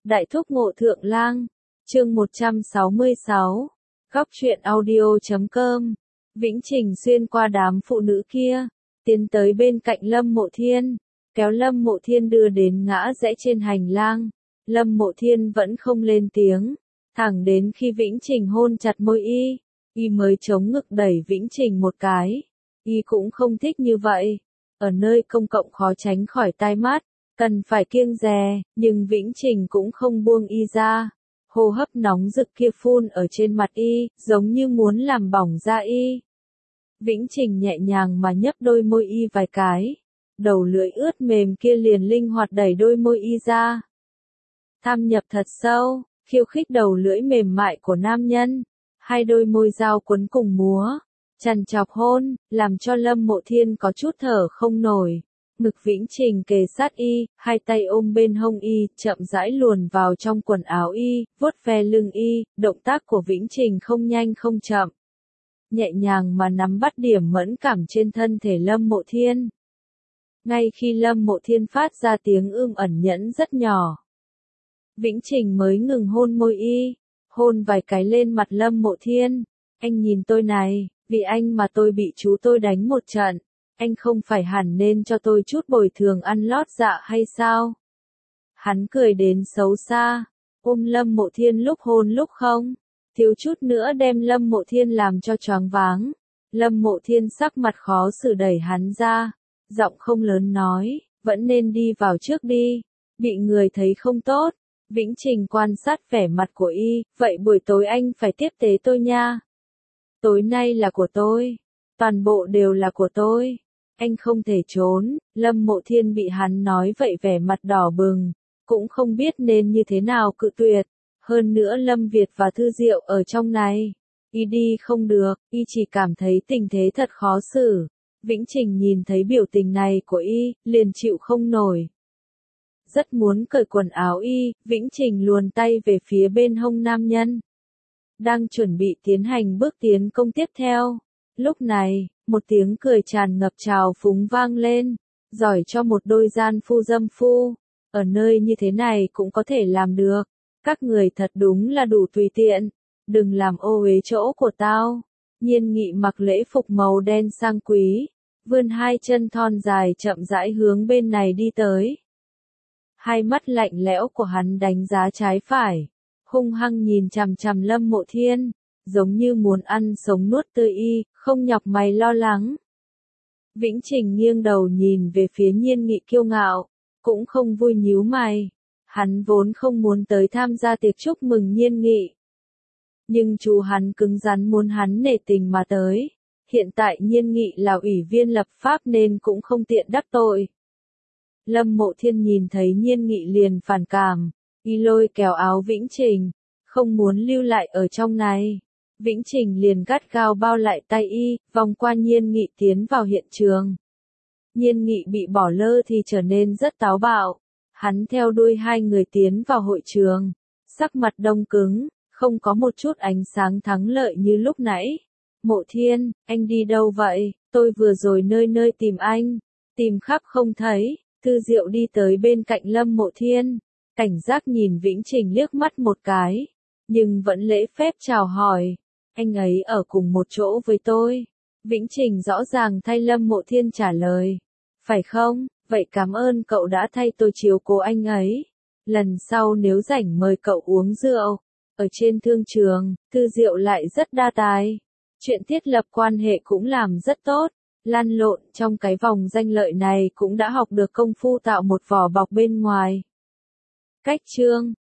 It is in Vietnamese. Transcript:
Đại thúc Ngộ Thượng Lang, chương 166, góc truyện audio.com. Vĩnh Trình xuyên qua đám phụ nữ kia, tiến tới bên cạnh Lâm Mộ Thiên, kéo Lâm Mộ Thiên đưa đến ngã rẽ trên hành lang. Lâm Mộ Thiên vẫn không lên tiếng, thẳng đến khi Vĩnh Trình hôn chặt môi y mới chống ngực đẩy Vĩnh Trình một cái. Y cũng không thích như vậy, ở nơi công cộng khó tránh khỏi tai mắt, cần phải kiêng dè, nhưng Vĩnh Trình cũng không buông y ra. Hô hấp nóng rực kia phun ở trên mặt y, giống như muốn làm bỏng da y. Vĩnh Trình nhẹ nhàng mà nhấp đôi môi y vài cái, đầu lưỡi ướt mềm kia liền linh hoạt đẩy đôi môi y ra. Tham nhập thật sâu, khiêu khích đầu lưỡi mềm mại của nam nhân, hai đôi môi dao quấn cùng múa, chằn chọc hôn, làm cho Lâm Mộ Thiên có chút thở không nổi. Ngực Vĩnh Trình kề sát y, hai tay ôm bên hông y, chậm rãi luồn vào trong quần áo y, vuốt ve lưng y, động tác của Vĩnh Trình không nhanh không chậm. Nhẹ nhàng mà nắm bắt điểm mẫn cảm trên thân thể Lâm Mộ Thiên. Ngay khi Lâm Mộ Thiên phát ra tiếng ẩn nhẫn rất nhỏ, Vĩnh Trình mới ngừng hôn môi y, hôn vài cái lên mặt Lâm Mộ Thiên. Anh nhìn tôi này, vì anh mà tôi bị chú tôi đánh một trận. Anh không phải hẳn nên cho tôi chút bồi thường ăn lót dạ hay sao? Hắn cười đến xấu xa, ôm Lâm Mộ Thiên lúc hôn lúc không, thiếu chút nữa đem Lâm Mộ Thiên làm cho choáng váng. Lâm Mộ Thiên sắc mặt khó xử đẩy hắn ra, giọng không lớn nói, vẫn nên đi vào trước đi, bị người thấy không tốt. Vĩnh Trình quan sát vẻ mặt của y, vậy buổi tối anh phải tiếp tế tôi nha. Tối nay là của tôi, toàn bộ đều là của tôi. Anh không thể trốn. Lâm Mộ Thiên bị hắn nói vậy vẻ mặt đỏ bừng, cũng không biết nên như thế nào cự tuyệt. Hơn nữa Lâm Việt và Thư Diệu ở trong này, y đi không được, y chỉ cảm thấy tình thế thật khó xử. Vĩnh Trình nhìn thấy biểu tình này của y, liền chịu không nổi. Rất muốn cởi quần áo y, Vĩnh Trình luồn tay về phía bên hông nam nhân, đang chuẩn bị tiến hành bước tiến công tiếp theo. Lúc này, một tiếng cười tràn ngập trào phúng vang lên, giỏi cho một đôi gian phu dâm phu, ở nơi như thế này cũng có thể làm được, các người thật đúng là đủ tùy tiện, đừng làm ô uế chỗ của tao. Nhiên Nghị mặc lễ phục màu đen sang quý, vươn hai chân thon dài chậm rãi hướng bên này đi tới. Hai mắt lạnh lẽo của hắn đánh giá trái phải, hung hăng nhìn chằm chằm Lâm Mộ Thiên, giống như muốn ăn sống nuốt tươi y, không nhọc mày lo lắng. Vĩnh Trình nghiêng đầu nhìn về phía Nhiên Nghị kiêu ngạo, cũng không vui nhíu mày. Hắn vốn không muốn tới tham gia tiệc chúc mừng Nhiên Nghị, nhưng chú hắn cứng rắn muốn hắn nể tình mà tới. Hiện tại Nhiên Nghị là ủy viên lập pháp nên cũng không tiện đắc tội. Lâm Mộ Thiên nhìn thấy Nhiên Nghị liền phản cảm, y lôi kéo áo Vĩnh Trình, không muốn lưu lại ở trong này. Vĩnh Trình liền gắt gao bao lại tay y, vòng qua Nhiên Nghị tiến vào hiện trường. Nhiên Nghị bị bỏ lơ thì trở nên rất táo bạo. Hắn theo đuôi hai người tiến vào hội trường, sắc mặt đông cứng, không có một chút ánh sáng thắng lợi như lúc nãy. Mộ Thiên, anh đi đâu vậy? Tôi vừa rồi nơi nơi tìm anh, tìm khắp không thấy. Thư Diệu đi tới bên cạnh Lâm Mộ Thiên, cảnh giác nhìn Vĩnh Trình liếc mắt một cái, nhưng vẫn lễ phép chào hỏi. Anh ấy ở cùng một chỗ với tôi. Vĩnh Trình rõ ràng thay Lâm Mộ Thiên trả lời. Phải không? Vậy cảm ơn cậu đã thay tôi chiếu cố anh ấy. Lần sau nếu rảnh mời cậu uống rượu. Ở trên thương trường, Thư Diệu lại rất đa tài. Chuyện thiết lập quan hệ cũng làm rất tốt. Lăn lộn trong cái vòng danh lợi này cũng đã học được công phu tạo một vỏ bọc bên ngoài. Cách chương